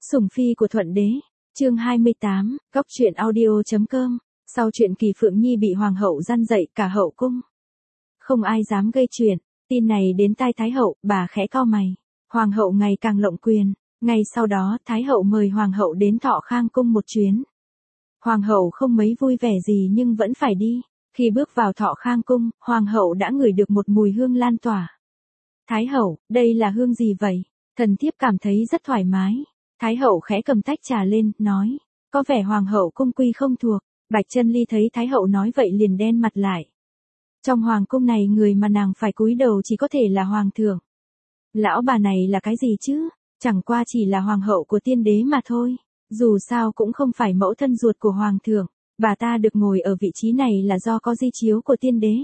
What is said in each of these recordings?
Sủng phi của Thuận đế, chương 28, góc truyện audio.com, sau chuyện Kỳ Phượng Nhi bị hoàng hậu gian dạy cả hậu cung. Không ai dám gây chuyện, tin này đến tai Thái hậu, bà khẽ cau mày. Hoàng hậu ngày càng lộng quyền, ngay sau đó Thái hậu mời hoàng hậu đến Thọ Khang cung một chuyến. Hoàng hậu không mấy vui vẻ gì nhưng vẫn phải đi. Khi bước vào Thọ Khang cung, hoàng hậu đã ngửi được một mùi hương lan tỏa. Thái hậu, đây là hương gì vậy? Thần thiếp cảm thấy rất thoải mái. Thái hậu khẽ cầm tách trà lên, nói, có vẻ hoàng hậu cung quy không thuộc. Bạch Chân Ly thấy Thái hậu nói vậy liền đen mặt lại. Trong hoàng cung này người mà nàng phải cúi đầu chỉ có thể là hoàng thượng. Lão bà này là cái gì chứ? Chẳng qua chỉ là hoàng hậu của tiên đế mà thôi. Dù sao cũng không phải mẫu thân ruột của hoàng thượng. Bà ta được ngồi ở vị trí này là do có di chiếu của tiên đế.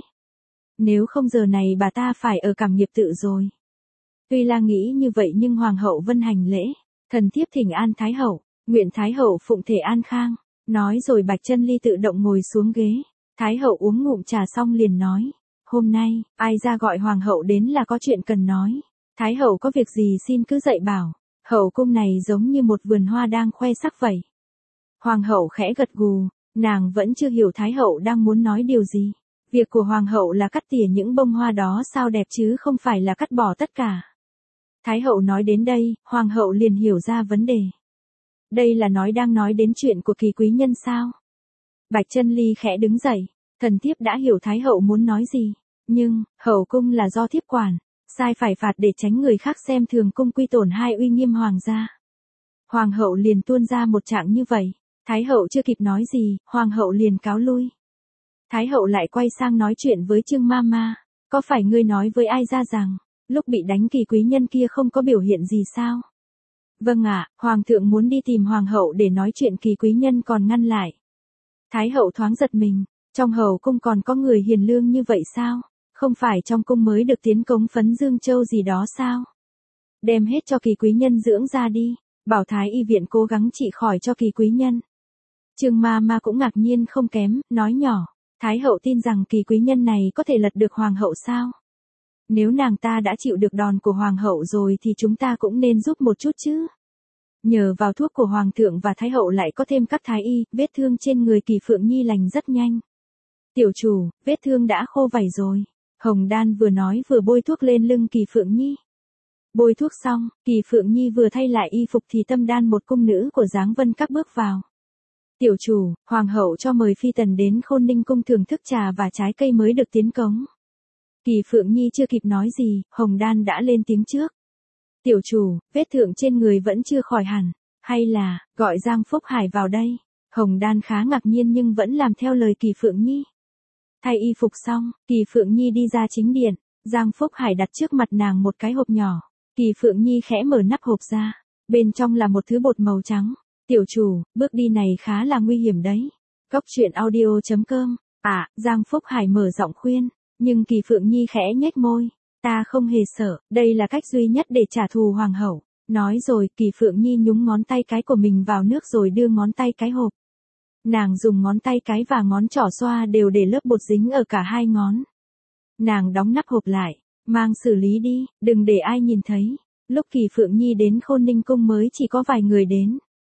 Nếu không giờ này bà ta phải ở cảm nghiệp tự rồi. Tuy là nghĩ như vậy nhưng hoàng hậu vân hành lễ. Thần thiếp thỉnh an Thái hậu, nguyện Thái hậu phụng thể an khang. Nói rồi Bạch Chân Ly tự động ngồi xuống ghế. Thái hậu uống ngụm trà xong liền nói, hôm nay, ai ra gọi hoàng hậu đến là có chuyện cần nói. Thái hậu có việc gì xin cứ dạy bảo. Hậu cung này giống như một vườn hoa đang khoe sắc vậy. Hoàng hậu khẽ gật gù, nàng vẫn chưa hiểu Thái hậu đang muốn nói điều gì. Việc của hoàng hậu là cắt tỉa những bông hoa đó sao đẹp chứ không phải là cắt bỏ tất cả. Thái hậu nói đến đây, hoàng hậu liền hiểu ra vấn đề. Đây là đang nói đến chuyện của Kỳ quý nhân sao? Bạch Chân Ly khẽ đứng dậy, thần thiếp đã hiểu Thái hậu muốn nói gì, nhưng, hậu cung là do thiếp quản, sai phải phạt để tránh người khác xem thường cung quy tổn hai uy nghiêm hoàng gia. Hoàng hậu liền tuôn ra một trạng như vậy, Thái hậu chưa kịp nói gì, hoàng hậu liền cáo lui. Thái hậu lại quay sang nói chuyện với Trương Mama, có phải ngươi nói với ai ra rằng, lúc bị đánh Kỳ quý nhân kia không có biểu hiện gì sao? Vâng ạ, hoàng thượng muốn đi tìm hoàng hậu để nói chuyện Kỳ quý nhân còn ngăn lại. Thái hậu thoáng giật mình, trong hậu cung còn có người hiền lương như vậy sao? Không phải trong cung mới được tiến cống phấn Dương Châu gì đó sao? Đem hết cho Kỳ quý nhân dưỡng ra đi, bảo Thái y viện cố gắng trị khỏi cho Kỳ quý nhân. Trương Mama cũng ngạc nhiên không kém, nói nhỏ, Thái hậu tin rằng Kỳ quý nhân này có thể lật được hoàng hậu sao? Nếu nàng ta đã chịu được đòn của hoàng hậu rồi thì chúng ta cũng nên giúp một chút chứ. Nhờ vào thuốc của hoàng thượng và thái hậu lại có thêm các thái y, vết thương trên người Kỳ Phượng Nhi lành rất nhanh. Tiểu chủ, vết thương đã khô vảy rồi. Hồng Đan vừa nói vừa bôi thuốc lên lưng Kỳ Phượng Nhi. Bôi thuốc xong, Kỳ Phượng Nhi vừa thay lại y phục thì Tâm Đan một cung nữ của Giáng Vân Các bước vào. Tiểu chủ, hoàng hậu cho mời phi tần đến Khôn Ninh cung thưởng thức trà và trái cây mới được tiến cống. Kỳ Phượng Nhi chưa kịp nói gì, Hồng Đan đã lên tiếng trước. Tiểu chủ, vết thương trên người vẫn chưa khỏi hẳn, hay là, gọi Giang Phúc Hải vào đây. Hồng Đan khá ngạc nhiên nhưng vẫn làm theo lời Kỳ Phượng Nhi. Thay y phục xong, Kỳ Phượng Nhi đi ra chính điện, Giang Phúc Hải đặt trước mặt nàng một cái hộp nhỏ. Kỳ Phượng Nhi khẽ mở nắp hộp ra, bên trong là một thứ bột màu trắng. Tiểu chủ, bước đi này khá là nguy hiểm đấy. Góc truyện audio.com, Giang Phúc Hải mở giọng khuyên, nhưng Kỳ Phượng Nhi khẽ nhếch môi. Ta không hề sợ, đây là cách duy nhất để trả thù hoàng hậu. Nói rồi, Kỳ Phượng Nhi nhúng ngón tay cái của mình vào nước rồi đưa ngón tay cái hộp. Nàng dùng ngón tay cái và ngón trỏ xoa đều để lớp bột dính ở cả hai ngón. Nàng đóng nắp hộp lại, mang xử lý đi, đừng để ai nhìn thấy. Lúc Kỳ Phượng Nhi đến Khôn Ninh cung mới chỉ có vài người đến.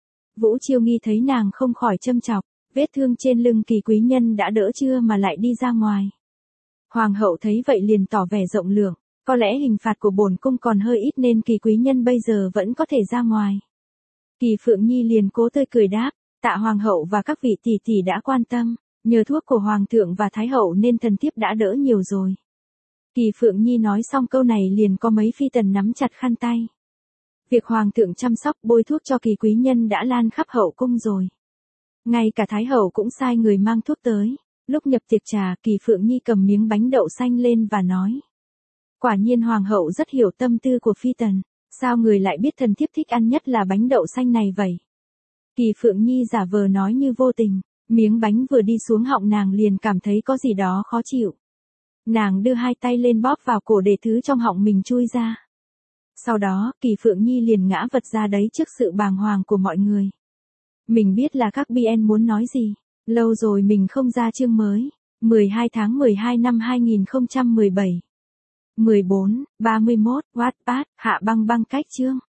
Vũ Chiêu Nghi thấy nàng không khỏi châm chọc, vết thương trên lưng Kỳ quý nhân đã đỡ chưa mà lại đi ra ngoài. Hoàng hậu thấy vậy liền tỏ vẻ rộng lượng, có lẽ hình phạt của bổn cung còn hơi ít nên Kỳ quý nhân bây giờ vẫn có thể ra ngoài. Kỳ Phượng Nhi liền cố tươi cười đáp, tạ hoàng hậu và các vị tỷ tỷ đã quan tâm, nhờ thuốc của hoàng thượng và thái hậu nên thần thiếp đã đỡ nhiều rồi. Kỳ Phượng Nhi nói xong câu này liền có mấy phi tần nắm chặt khăn tay. Việc hoàng thượng chăm sóc bôi thuốc cho Kỳ quý nhân đã lan khắp hậu cung rồi. Ngay cả thái hậu cũng sai người mang thuốc tới. Lúc nhập tiệc trà, Kỳ Phượng Nhi cầm miếng bánh đậu xanh lên và nói. Quả nhiên hoàng hậu rất hiểu tâm tư của phi tần, sao người lại biết thần thiếp thích ăn nhất là bánh đậu xanh này vậy? Kỳ Phượng Nhi giả vờ nói như vô tình, miếng bánh vừa đi xuống họng nàng liền cảm thấy có gì đó khó chịu. Nàng đưa hai tay lên bóp vào cổ để thứ trong họng mình chui ra. Sau đó, Kỳ Phượng Nhi liền ngã vật ra đấy trước sự bàng hoàng của mọi người. Mình biết là các BN muốn nói gì. Lâu rồi mình không ra chương mới. 12 tháng 12 năm 2017. 14, 31, Wattpad, Hạ Băng Băng cách chương.